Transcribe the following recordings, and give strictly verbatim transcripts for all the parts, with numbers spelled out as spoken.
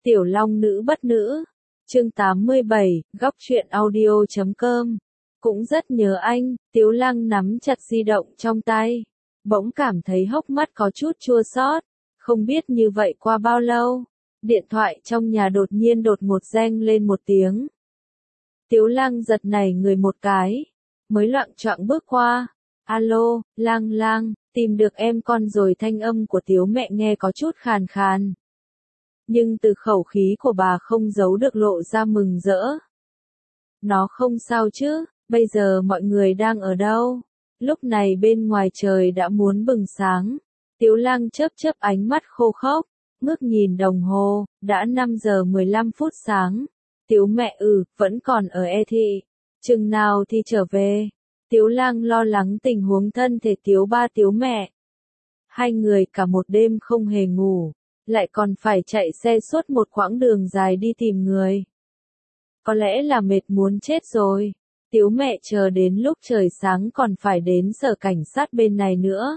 Tiểu Long Nữ Bất Nữ, chương tám mươi bảy, góc truyện audio chấm com. Cũng rất nhớ anh, Tiếu Lăng nắm chặt di động trong tay, bỗng cảm thấy hốc mắt có chút chua xót, không biết như vậy qua bao lâu, điện thoại trong nhà đột nhiên đột ngột reng lên một tiếng. Tiếu Lăng giật nảy người một cái, mới loạng choạng bước qua, alo, Lang Lang, tìm được em con rồi. Thanh âm của Tiếu mẹ nghe có chút khàn khàn. Nhưng từ khẩu khí của bà không giấu được lộ ra mừng rỡ. Nó không sao chứ, bây giờ mọi người đang ở đâu? Lúc này bên ngoài trời đã muốn bừng sáng. Tiếu Lăng chớp chớp ánh mắt khô khốc, ngước nhìn đồng hồ, đã năm giờ mười lăm phút sáng. Tiếu mẹ ừ, vẫn còn ở E thị. Chừng nào thì trở về? Tiếu Lăng lo lắng tình huống thân thể Tiếu ba Tiếu mẹ. Hai người cả một đêm không hề ngủ, lại còn phải chạy xe suốt một quãng đường dài đi tìm người. Có lẽ là mệt muốn chết rồi. Tiếu mẹ chờ đến lúc trời sáng còn phải đến sở cảnh sát bên này nữa.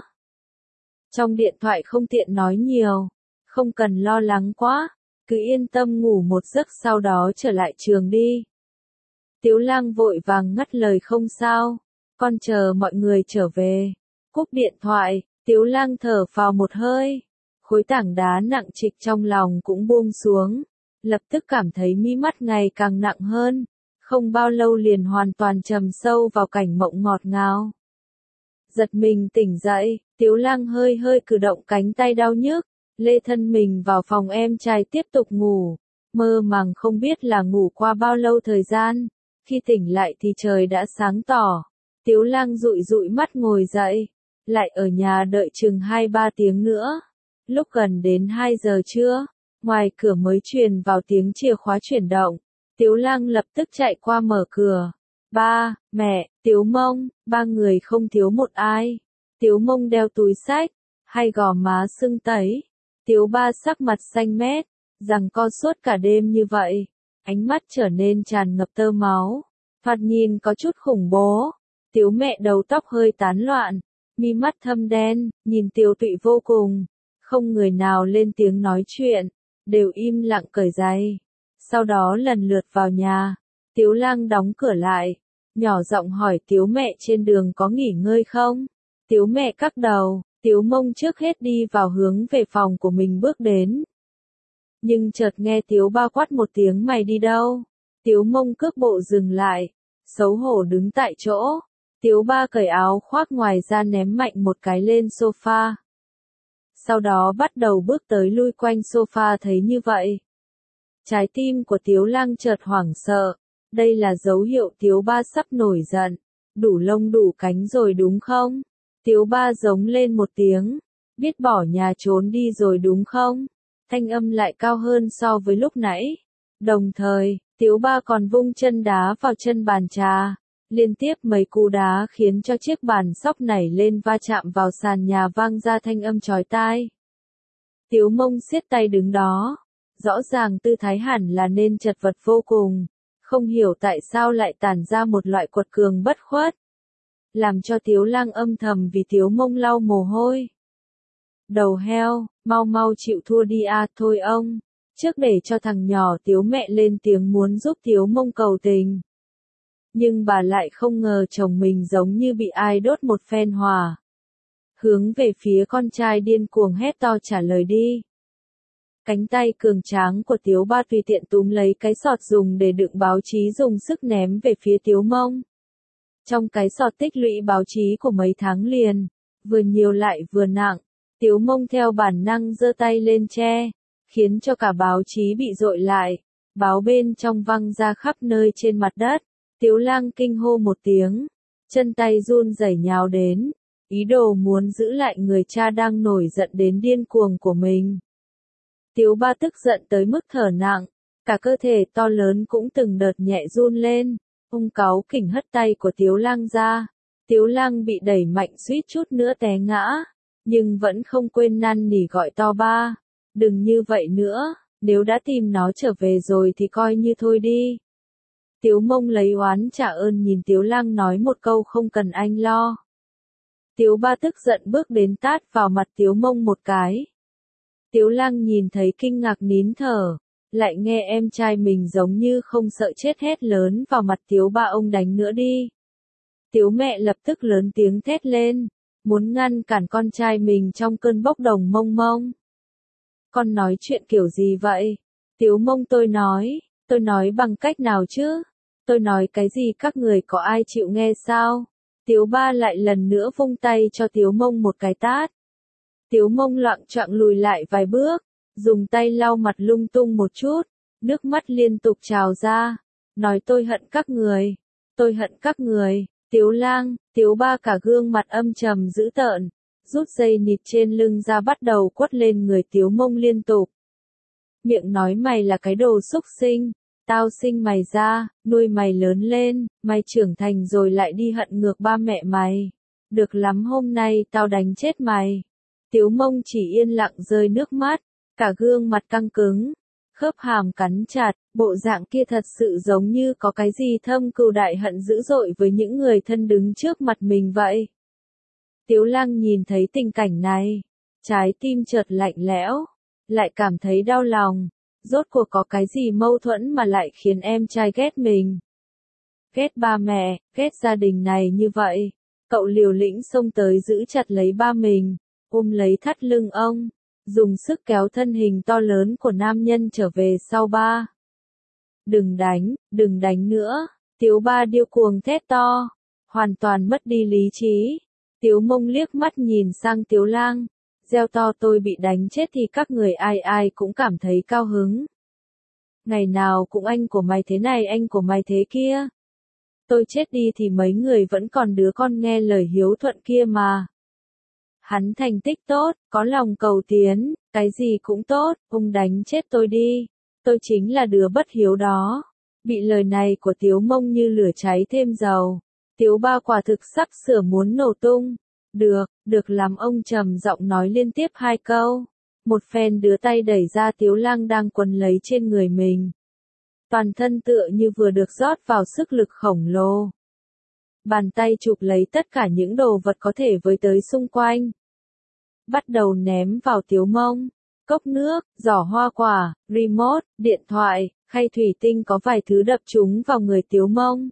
Trong điện thoại không tiện nói nhiều, không cần lo lắng quá, cứ yên tâm ngủ một giấc sau đó trở lại trường đi. Tiếu Lăng vội vàng ngắt lời không sao, con chờ mọi người trở về. Cúp điện thoại, Tiếu Lăng thở phào một hơi. Khối tảng đá nặng trịch trong lòng cũng buông xuống, lập tức cảm thấy mí mắt ngày càng nặng hơn, không bao lâu liền hoàn toàn trầm sâu vào cảnh mộng ngọt ngào. Giật mình tỉnh dậy, Tiếu Lăng hơi hơi cử động cánh tay đau nhức, lê thân mình vào phòng em trai tiếp tục ngủ, mơ màng không biết là ngủ qua bao lâu thời gian, khi tỉnh lại thì trời đã sáng tỏ. Tiếu Lăng dụi dụi mắt ngồi dậy, lại ở nhà đợi chừng hai ba tiếng nữa. Lúc gần đến hai giờ trưa, ngoài cửa mới truyền vào tiếng chìa khóa chuyển động. Tiếu Lăng lập tức chạy qua mở cửa. Ba, mẹ, Tiếu Mông, ba người không thiếu một ai. Tiếu Mông đeo túi xách, hai gò má sưng tấy. Tiếu ba sắc mặt xanh mét, giằng co suốt cả đêm như vậy. Ánh mắt trở nên tràn ngập tơ máu. Thoạt nhìn có chút khủng bố. Tiếu mẹ đầu tóc hơi tán loạn, mi mắt thâm đen, nhìn tiều tụy vô cùng. Không người nào lên tiếng nói chuyện, đều im lặng cởi giày. Sau đó lần lượt vào nhà, Tiếu Lăng đóng cửa lại, nhỏ giọng hỏi Tiếu mẹ trên đường có nghỉ ngơi không? Tiếu mẹ cắc đầu, Tiếu Mông trước hết đi vào hướng về phòng của mình bước đến. Nhưng chợt nghe Tiếu ba quát một tiếng mày đi đâu? Tiếu Mông cước bộ dừng lại, xấu hổ đứng tại chỗ. Tiếu ba cởi áo khoác ngoài ra ném mạnh một cái lên sofa. Sau đó bắt đầu bước tới lui quanh sofa thấy như vậy. Trái tim của Tiếu Lăng chợt hoảng sợ, đây là dấu hiệu Tiếu ba sắp nổi giận, đủ lông đủ cánh rồi đúng không? Tiếu ba giống lên một tiếng, biết bỏ nhà trốn đi rồi đúng không? Thanh âm lại cao hơn so với lúc nãy. Đồng thời, Tiếu ba còn vung chân đá vào chân bàn trà. Liên tiếp mấy cú đá khiến cho chiếc bàn sóc nảy lên va chạm vào sàn nhà vang ra thanh âm chói tai. Tiếu Mông siết tay đứng đó, rõ ràng tư thái hẳn là nên chật vật vô cùng, không hiểu tại sao lại tản ra một loại quật cường bất khuất. Làm cho Tiếu Lăng âm thầm vì Tiếu Mông lau mồ hôi. Đầu heo, mau mau chịu thua đi à thôi ông, trước để cho thằng nhỏ Tiếu mẹ lên tiếng muốn giúp Tiếu Mông cầu tình. Nhưng bà lại không ngờ chồng mình giống như bị ai đốt một phen hỏa. Hướng về phía con trai điên cuồng hét to trả lời đi. Cánh tay cường tráng của Tiếu ba tùy tiện túm lấy cái sọt dùng để đựng báo chí dùng sức ném về phía Tiếu Mông. Trong cái sọt tích lũy báo chí của mấy tháng liền, vừa nhiều lại vừa nặng, Tiếu Mông theo bản năng giơ tay lên che, khiến cho cả báo chí bị dội lại, báo bên trong văng ra khắp nơi trên mặt đất. Tiếu Lăng kinh hô một tiếng, chân tay run rẩy nhào đến, ý đồ muốn giữ lại người cha đang nổi giận đến điên cuồng của mình. Tiếu ba tức giận tới mức thở nặng, cả cơ thể to lớn cũng từng đợt nhẹ run lên, ông cáu kỉnh hất tay của Tiếu Lăng ra. Tiếu Lăng bị đẩy mạnh suýt chút nữa té ngã, nhưng vẫn không quên năn nỉ gọi to ba, đừng như vậy nữa, nếu đã tìm nó trở về rồi thì coi như thôi đi. Tiếu Mông lấy oán trả ơn nhìn Tiếu Lăng nói một câu không cần anh lo. Tiếu ba tức giận bước đến tát vào mặt Tiếu Mông một cái. Tiếu Lăng nhìn thấy kinh ngạc nín thở, lại nghe em trai mình giống như không sợ chết hét lớn vào mặt Tiếu ba ông đánh nữa đi. Tiếu mẹ lập tức lớn tiếng thét lên, muốn ngăn cản con trai mình trong cơn bốc đồng mông mông. Con nói chuyện kiểu gì vậy? Tiếu mông tôi nói, tôi nói bằng cách nào chứ? Tôi nói cái gì các người có ai chịu nghe sao? Tiếu ba lại lần nữa vung tay cho Tiếu mông một cái tát. Tiếu mông loạng choạng lùi lại vài bước, dùng tay lau mặt lung tung một chút, nước mắt liên tục trào ra, nói tôi hận các người, tôi hận các người. Tiếu lang, Tiếu ba cả gương mặt âm trầm dữ tợn, rút dây nịt trên lưng ra bắt đầu quất lên người Tiếu mông liên tục. Miệng nói mày là cái đồ xúc sinh, tao sinh mày ra, nuôi mày lớn lên, mày trưởng thành rồi lại đi hận ngược ba mẹ mày. Được lắm hôm nay tao đánh chết mày. Tiếu mông chỉ yên lặng rơi nước mắt, cả gương mặt căng cứng, khớp hàm cắn chặt, bộ dạng kia thật sự giống như có cái gì thâm cừu đại hận dữ dội với những người thân đứng trước mặt mình vậy. Tiếu lang nhìn thấy tình cảnh này, trái tim chợt lạnh lẽo, lại cảm thấy đau lòng, rốt cuộc có cái gì mâu thuẫn mà lại khiến em trai ghét mình. Ghét ba mẹ, ghét gia đình này như vậy, cậu liều lĩnh xông tới giữ chặt lấy ba mình, ôm lấy thắt lưng ông, dùng sức kéo thân hình to lớn của nam nhân trở về sau ba. Đừng đánh, đừng đánh nữa, Tiếu ba điêu cuồng thét to, hoàn toàn mất đi lý trí. Tiếu mông liếc mắt nhìn sang Tiếu lang, reo to tôi bị đánh chết thì các người ai ai cũng cảm thấy cao hứng. Ngày nào cũng anh của mày thế này anh của mày thế kia. Tôi chết đi thì mấy người vẫn còn đứa con nghe lời hiếu thuận kia mà. Hắn thành tích tốt, có lòng cầu tiến, cái gì cũng tốt, ông đánh chết tôi đi. Tôi chính là đứa bất hiếu đó. Bị lời này của Tiếu mông như lửa cháy thêm dầu. Tiếu ba quả thực sắp sửa muốn nổ tung. Được, được lắm ông trầm giọng nói liên tiếp hai câu. Một phen đưa tay đẩy ra Tiếu lang đang quấn lấy trên người mình. Toàn thân tựa như vừa được rót vào sức lực khổng lồ. Bàn tay chụp lấy tất cả những đồ vật có thể với tới xung quanh. Bắt đầu ném vào Tiếu mông. Cốc nước, giỏ hoa quả, remote, điện thoại, khay thủy tinh có vài thứ đập trúng vào người Tiếu mông.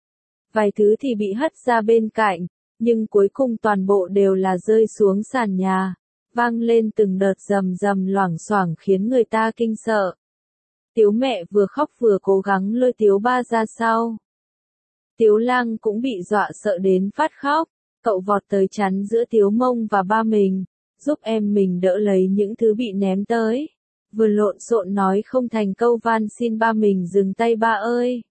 Vài thứ thì bị hất ra bên cạnh, nhưng cuối cùng toàn bộ đều là rơi xuống sàn nhà, vang lên từng đợt rầm rầm loảng xoảng khiến người ta kinh sợ. Tiếu mẹ vừa khóc vừa cố gắng lôi Tiếu ba ra sau. Tiếu lang cũng bị dọa sợ đến phát khóc, cậu vọt tới chắn giữa Tiếu mông và ba mình, giúp em mình đỡ lấy những thứ bị ném tới. Vừa lộn xộn nói không thành câu van xin ba mình dừng tay ba ơi.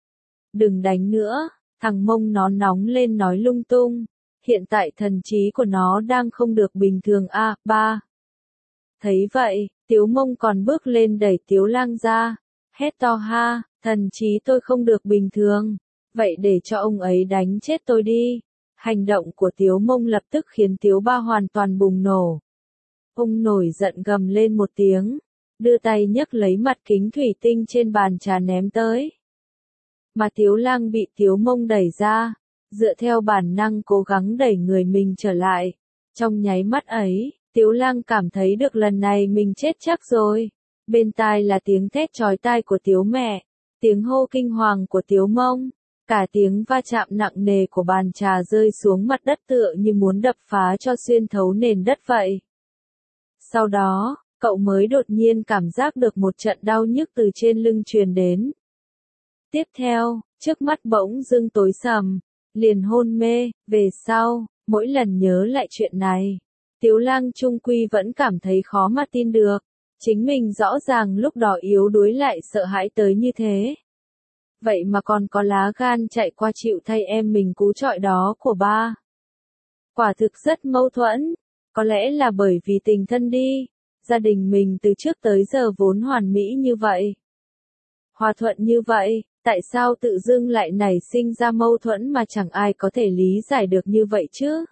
Đừng đánh nữa, thằng mông nó nóng lên nói lung tung. Hiện tại thần trí của nó đang không được bình thường a à, ba. Thấy vậy, Tiếu mông còn bước lên đẩy Tiếu lang ra, hét to ha, thần trí tôi không được bình thường, vậy để cho ông ấy đánh chết tôi đi. Hành động của Tiếu mông lập tức khiến Tiếu ba hoàn toàn bùng nổ. Ông nổi giận gầm lên một tiếng, đưa tay nhấc lấy mặt kính thủy tinh trên bàn trà ném tới. Mà Tiếu lang bị Tiếu mông đẩy ra, dựa theo bản năng cố gắng đẩy người mình trở lại. Trong nháy mắt ấy, Tiếu lang cảm thấy được lần này mình chết chắc rồi. Bên tai là tiếng thét chói tai của Tiếu mẹ, tiếng hô kinh hoàng của Tiếu mông, cả tiếng va chạm nặng nề của bàn trà rơi xuống mặt đất tựa như muốn đập phá cho xuyên thấu nền đất vậy. Sau đó, cậu mới đột nhiên cảm giác được một trận đau nhức từ trên lưng truyền đến. Tiếp theo, trước mắt bỗng dưng tối sầm, liền hôn mê. Về sau, mỗi lần nhớ lại chuyện này, Tiếu lang trung quy vẫn cảm thấy khó mà tin được. Chính mình rõ ràng lúc đó yếu đuối lại sợ hãi tới như thế. Vậy mà còn có lá gan chạy qua chịu thay em mình cú chọi đó của ba. Quả thực rất mâu thuẫn. Có lẽ là bởi vì tình thân đi. Gia đình mình từ trước tới giờ vốn hoàn mỹ như vậy. Hòa thuận như vậy, tại sao tự dưng lại nảy sinh ra mâu thuẫn mà chẳng ai có thể lý giải được như vậy chứ?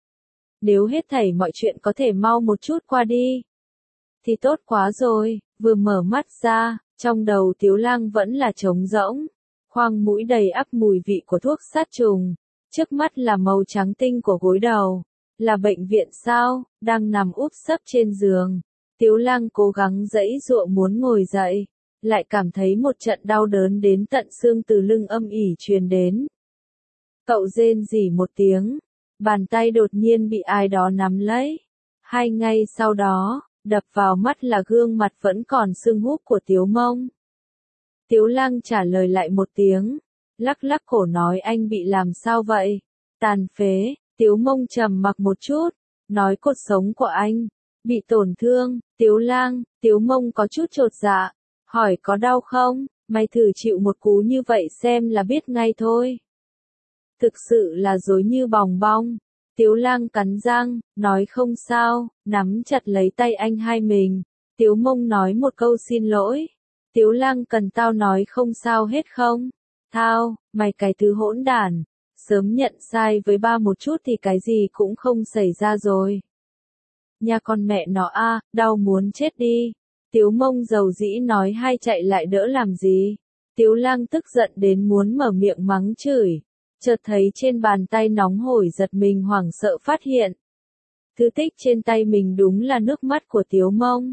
Nếu hết thảy mọi chuyện có thể mau một chút qua đi, thì tốt quá rồi. Vừa mở mắt ra, trong đầu Tiếu lang vẫn là trống rỗng, khoang mũi đầy ắp mùi vị của thuốc sát trùng, trước mắt là màu trắng tinh của gối đầu. Là bệnh viện sao? Đang nằm úp sấp trên giường, Tiếu lang cố gắng giãy giụa muốn ngồi dậy, lại cảm thấy một trận đau đớn đến tận xương từ lưng âm ỉ truyền đến. Cậu rên rỉ một tiếng, bàn tay đột nhiên bị ai đó nắm lấy. Hai ngày sau đó, đập vào mắt là gương mặt vẫn còn sưng húp của Tiếu Mông. Tiếu Lăng trả lời lại một tiếng, lắc lắc cổ nói anh bị làm sao vậy? Tàn phế. Tiếu Mông trầm mặc một chút, nói cột sống của anh bị tổn thương. Tiếu Lang, Tiếu Mông có chút chột dạ, hỏi có đau không? Mày thử chịu một cú như vậy xem là biết ngay thôi. Thực sự là dối như bòng bong. Tiếu Lang cắn răng, nói không sao, nắm chặt lấy tay anh hai mình. Tiếu Mông nói một câu xin lỗi. Tiếu Lang cần tao nói không sao hết không? Thao, mày cái thứ hỗn đản. Sớm nhận sai với ba một chút thì cái gì cũng không xảy ra rồi. Nhà con mẹ nó a, đau muốn chết đi. Tiếu Mông dầu dĩ nói hai chạy lại đỡ làm gì. Tiếu Lang tức giận đến muốn mở miệng mắng chửi. Chợt thấy trên bàn tay nóng hổi giật mình hoảng sợ phát hiện. Thứ tích trên tay mình đúng là nước mắt của Tiếu Mông.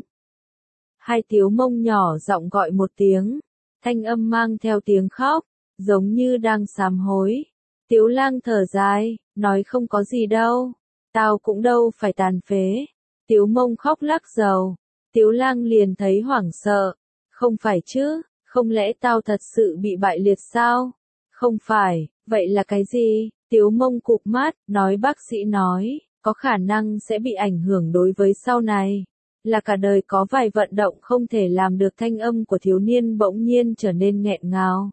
Hai Tiếu Mông nhỏ giọng gọi một tiếng. Thanh âm mang theo tiếng khóc, giống như đang sám hối. Tiếu Lang thở dài, nói không có gì đâu. Tao cũng đâu phải tàn phế. Tiếu Mông khóc lắc đầu. Tiếu Lang liền thấy hoảng sợ. Không phải chứ, không lẽ tao thật sự bị bại liệt sao? Không phải, vậy là cái gì? Tiếu Mông cụp mắt, nói bác sĩ nói, có khả năng sẽ bị ảnh hưởng đối với sau này. Là cả đời có vài vận động không thể làm được. Thanh âm của thiếu niên bỗng nhiên trở nên nghẹn ngào.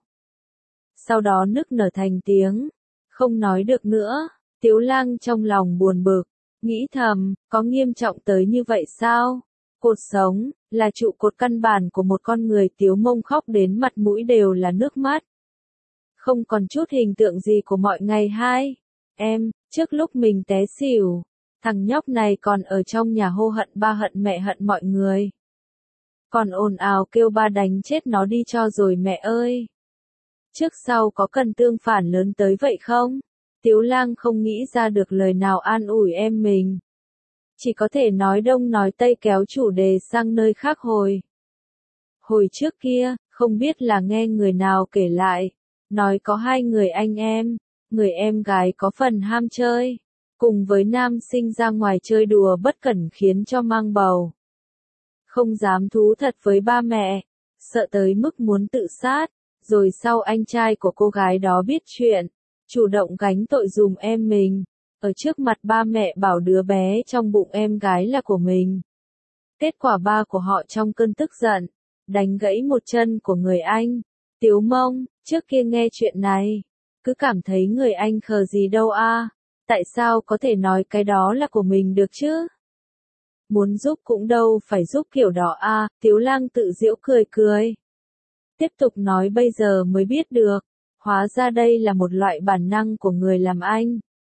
Sau đó nức nở thành tiếng. Không nói được nữa. Tiếu Lang trong lòng buồn bực, nghĩ thầm, có nghiêm trọng tới như vậy sao? Cột sống, là trụ cột căn bản của một con người. Tiếu Mông khóc đến mặt mũi đều là nước mắt. Không còn chút hình tượng gì của mọi ngày hai. Em, trước lúc mình té xỉu, thằng nhóc này còn ở trong nhà hô hận ba hận mẹ hận mọi người. Còn ồn ào kêu ba đánh chết nó đi cho rồi mẹ ơi. Trước sau có cần tương phản lớn tới vậy không? Tiếu Lang không nghĩ ra được lời nào an ủi em mình. Chỉ có thể nói đông nói tây kéo chủ đề sang nơi khác hồi. Hồi trước kia, không biết là nghe người nào kể lại. Nói có hai người anh em, người em gái có phần ham chơi. Cùng với nam sinh ra ngoài chơi đùa bất cẩn khiến cho mang bầu. Không dám thú thật với ba mẹ, sợ tới mức muốn tự sát. Rồi sau anh trai của cô gái đó biết chuyện, chủ động gánh tội dùm em mình. Ở trước mặt ba mẹ bảo đứa bé trong bụng em gái là của mình. Kết quả ba của họ trong cơn tức giận, đánh gãy một chân của người anh. Tiếu Mông, trước kia nghe chuyện này, cứ cảm thấy người anh khờ gì đâu a. Tại sao có thể nói cái đó là của mình được chứ? Muốn giúp cũng đâu phải giúp kiểu đó a. Tiếu Lang tự giễu cười cười. Tiếp tục nói bây giờ mới biết được, hóa ra đây là một loại bản năng của người làm anh.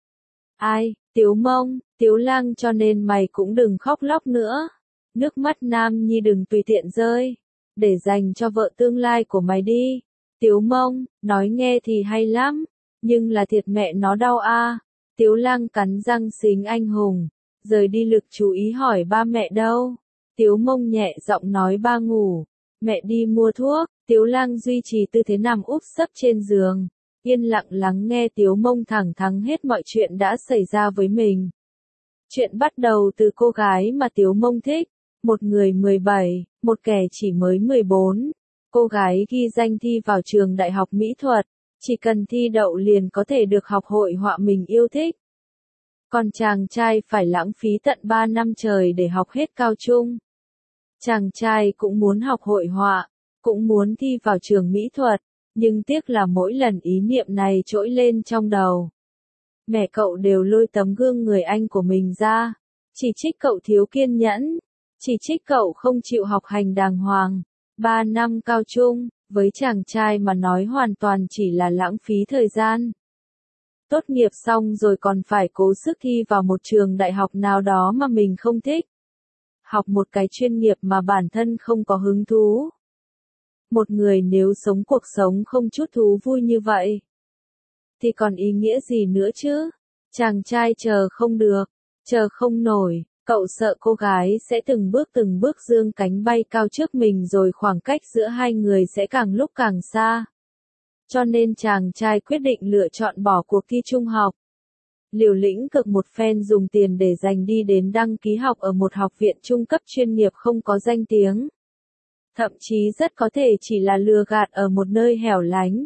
Ai, Tiếu Mông, Tiếu Lang cho nên mày cũng đừng khóc lóc nữa. Nước mắt nam nhi đừng tùy tiện rơi, để dành cho vợ tương lai của mày đi. Tiếu Mông, nói nghe thì hay lắm, nhưng là thiệt mẹ nó đau a. Tiếu Lang cắn răng xính anh hùng, rời đi lực chú ý hỏi ba mẹ đâu. Tiếu Mông nhẹ giọng nói ba ngủ, mẹ đi mua thuốc. Tiếu Lang duy trì tư thế nằm úp sấp trên giường, yên lặng lắng nghe Tiếu Mông thẳng thắn hết mọi chuyện đã xảy ra với mình. Chuyện bắt đầu từ cô gái mà Tiếu Mông thích, một người mười bảy, một kẻ chỉ mới mười bốn. Cô gái ghi danh thi vào trường đại học mỹ thuật, chỉ cần thi đậu liền có thể được học hội họa mình yêu thích. Còn chàng trai phải lãng phí tận ba năm trời để học hết cao trung. Chàng trai cũng muốn học hội họa, cũng muốn thi vào trường mỹ thuật, nhưng tiếc là mỗi lần ý niệm này trỗi lên trong đầu, mẹ cậu đều lôi tấm gương người anh của mình ra, chỉ trích cậu thiếu kiên nhẫn, chỉ trích cậu không chịu học hành đàng hoàng. Ba năm cao trung, với chàng trai mà nói hoàn toàn chỉ là lãng phí thời gian. Tốt nghiệp xong rồi còn phải cố sức thi vào một trường đại học nào đó mà mình không thích. Học một cái chuyên nghiệp mà bản thân không có hứng thú. Một người nếu sống cuộc sống không chút thú vui như vậy, thì còn ý nghĩa gì nữa chứ? Chàng trai chờ không được, chờ không nổi, Cậu sợ cô gái sẽ từng bước từng bước giương cánh bay cao trước mình rồi khoảng cách giữa hai người sẽ càng lúc càng xa. Cho nên chàng trai quyết định lựa chọn bỏ cuộc thi trung học. Liều lĩnh cực một phen dùng tiền để dành đi đến đăng ký học ở một học viện trung cấp chuyên nghiệp không có danh tiếng. Thậm chí rất có thể chỉ là lừa gạt ở một nơi hẻo lánh.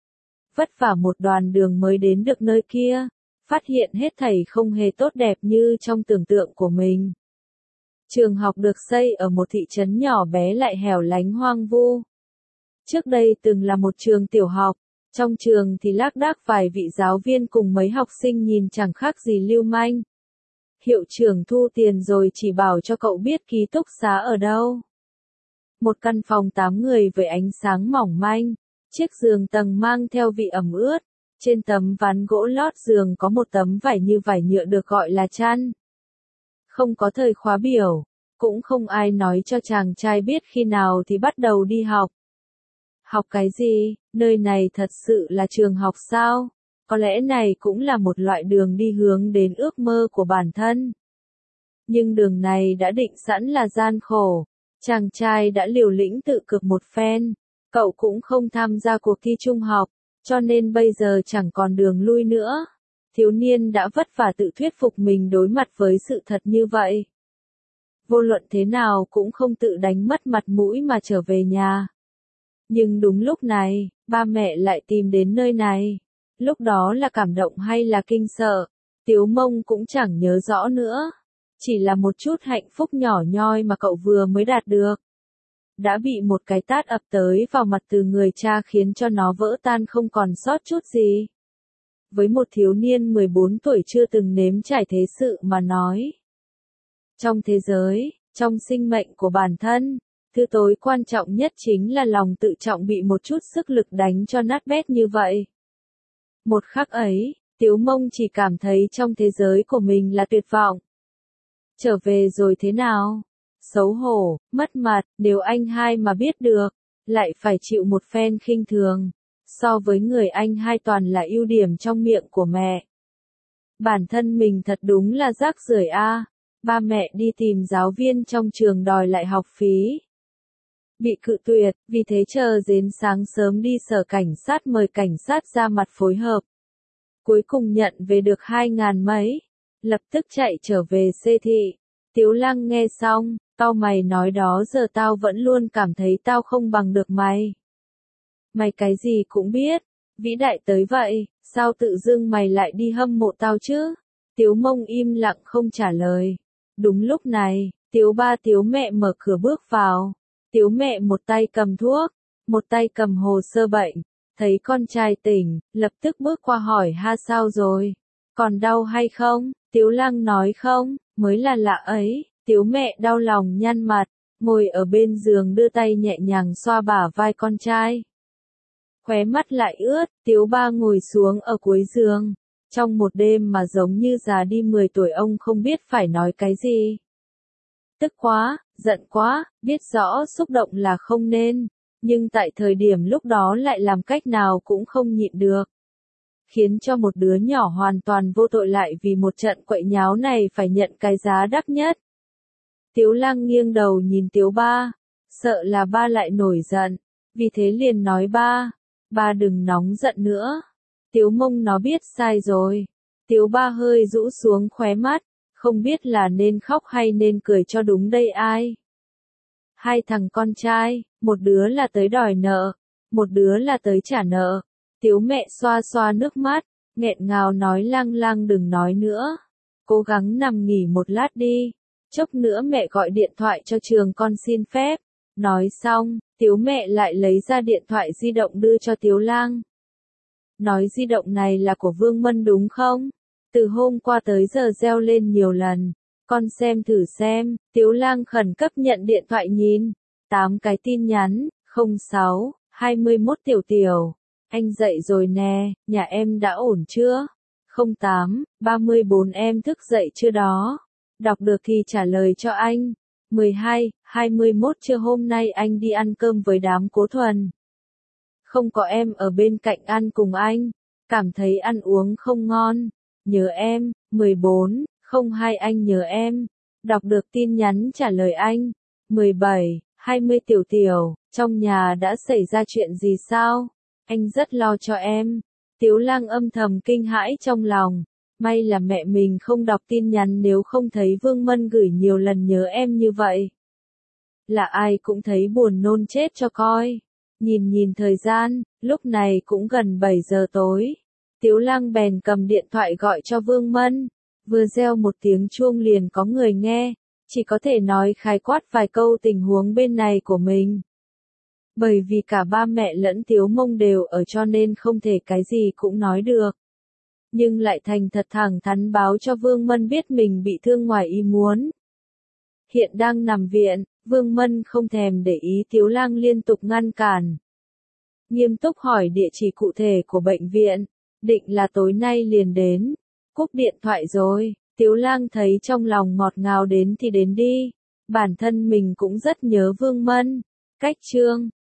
Vất vả một đoạn đường mới đến được nơi kia, phát hiện hết thảy không hề tốt đẹp như trong tưởng tượng của mình. Trường học được xây ở một thị trấn nhỏ bé lại hẻo lánh hoang vu. Trước đây từng là một trường tiểu học, trong trường thì lác đác vài vị giáo viên cùng mấy học sinh nhìn chẳng khác gì lưu manh. Hiệu trưởng thu tiền rồi chỉ bảo cho cậu biết ký túc xá ở đâu. Một căn phòng tám người với ánh sáng mỏng manh, chiếc giường tầng mang theo vị ẩm ướt, trên tấm ván gỗ lót giường có một tấm vải như vải nhựa được gọi là chăn. Không có thời khóa biểu, cũng không ai nói cho chàng trai biết khi nào thì bắt đầu đi học. Học cái gì, nơi này thật sự là trường học sao? Có lẽ này cũng là một loại đường đi hướng đến ước mơ của bản thân. Nhưng đường này đã định sẵn là gian khổ. Chàng trai đã liều lĩnh tự cực một phen. Cậu cũng không tham gia cuộc thi trung học, cho nên bây giờ chẳng còn đường lui nữa. Thiếu niên đã vất vả tự thuyết phục mình đối mặt với sự thật như vậy. Vô luận thế nào cũng không tự đánh mất mặt mũi mà trở về nhà. Nhưng đúng lúc này, ba mẹ lại tìm đến nơi này. Lúc đó là cảm động hay là kinh sợ, Tiếu Mông cũng chẳng nhớ rõ nữa. Chỉ là một chút hạnh phúc nhỏ nhoi mà cậu vừa mới đạt được. Đã bị một cái tát ập tới vào mặt từ người cha khiến cho nó vỡ tan không còn sót chút gì. Với một thiếu niên mười bốn tuổi chưa từng nếm trải thế sự mà nói. Trong thế giới, trong sinh mệnh của bản thân, thứ tối quan trọng nhất chính là lòng tự trọng bị một chút sức lực đánh cho nát bét như vậy. Một khắc ấy, Tiếu Mông chỉ cảm thấy trong thế giới của mình là tuyệt vọng. Trở về rồi thế nào? Xấu hổ, mất mặt, nếu anh hai mà biết được, lại phải chịu một phen khinh thường. So với người anh hai toàn là ưu điểm trong miệng của mẹ. Bản thân mình thật đúng là rác rưởi a. Ba mẹ đi tìm giáo viên trong trường đòi lại học phí. Bị cự tuyệt, vì thế chờ đến sáng sớm đi sở cảnh sát mời cảnh sát ra mặt phối hợp. Cuối cùng nhận về được hai ngàn mấy. Lập tức chạy trở về xê thị. Tiếu Lăng nghe xong, tao mày nói đó giờ tao vẫn luôn cảm thấy tao không bằng được mày. Mày cái gì cũng biết, vĩ đại tới vậy, sao tự dưng mày lại đi hâm mộ tao chứ? Tiếu Mông im lặng không trả lời. Đúng lúc này, Tiếu ba Tiếu mẹ mở cửa bước vào. Tiếu mẹ một tay cầm thuốc, một tay cầm hồ sơ bệnh. Thấy con trai tỉnh, lập tức bước qua hỏi ha sao rồi? Còn đau hay không? Tiếu Lăng nói không, mới là lạ ấy. Tiếu mẹ đau lòng nhăn mặt, ngồi ở bên giường đưa tay nhẹ nhàng xoa bả vai con trai. Khóe mắt lại ướt, Tiếu ba ngồi xuống ở cuối giường. Trong một đêm mà giống như già đi mười tuổi ông không biết phải nói cái gì. Tức quá, giận quá, biết rõ xúc động là không nên. Nhưng tại thời điểm lúc đó lại làm cách nào cũng không nhịn được. Khiến cho một đứa nhỏ hoàn toàn vô tội lại vì một trận quậy nháo này phải nhận cái giá đắt nhất. Tiếu Lăng nghiêng đầu nhìn Tiếu ba, sợ là ba lại nổi giận, vì thế liền nói ba, ba đừng nóng giận nữa. Tiếu Mông nó biết sai rồi. Tiếu ba hơi rũ xuống khóe mắt, không biết là nên khóc hay nên cười cho đúng đây ai. Hai thằng con trai, một đứa là tới đòi nợ, một đứa là tới trả nợ. Tiếu mẹ xoa xoa nước mắt, nghẹn ngào nói Lăng Lăng đừng nói nữa. Cố gắng nằm nghỉ một lát đi. Chốc nữa mẹ gọi điện thoại cho trường con xin phép. Nói xong, Tiếu mẹ lại lấy ra điện thoại di động đưa cho Tiếu Lăng. Nói di động này là của Vương Mân đúng không? Từ hôm qua tới giờ reo lên nhiều lần. Con xem thử xem. Tiếu Lăng khẩn cấp nhận điện thoại nhìn. Tám cái tin nhắn, không sáu, hai mươi mốt tiểu tiểu. Anh dậy rồi nè, nhà em đã ổn chưa? không tám, ba mươi bốn em thức dậy chưa đó? Đọc được thì trả lời cho anh. mười hai, hai mươi mốt trưa hôm nay anh đi ăn cơm với đám Cố Thuần. Không có em ở bên cạnh ăn cùng anh. Cảm thấy ăn uống không ngon. Nhớ em. mười bốn, không hai anh nhớ em. Đọc được tin nhắn trả lời anh. mười bảy, hai mươi Tiểu Tiểu, trong nhà đã xảy ra chuyện gì sao? Anh rất lo cho em. Tiếu Lang âm thầm kinh hãi trong lòng. May là mẹ mình không đọc tin nhắn, nếu không thấy Vương Mân gửi nhiều lần nhớ em như vậy. Là ai cũng thấy buồn nôn chết cho coi. Nhìn nhìn thời gian, lúc này cũng gần bảy giờ tối. Tiếu Lang bèn cầm điện thoại gọi cho Vương Mân. Vừa reo một tiếng chuông liền có người nghe, chỉ có thể nói khái quát vài câu tình huống bên này của mình. Bởi vì cả ba mẹ lẫn Tiếu Mông đều ở cho nên không thể cái gì cũng nói được. Nhưng lại thành thật thẳng thắn báo cho Vương Mân biết mình bị thương ngoài ý muốn. Hiện đang nằm viện, Vương Mân không thèm để ý Tiếu Lang liên tục ngăn cản. Nghiêm túc hỏi địa chỉ cụ thể của bệnh viện, định là tối nay liền đến. Cúp điện thoại rồi, Tiếu Lang thấy trong lòng ngọt ngào đến thì đến đi. Bản thân mình cũng rất nhớ Vương Mân. Cách chương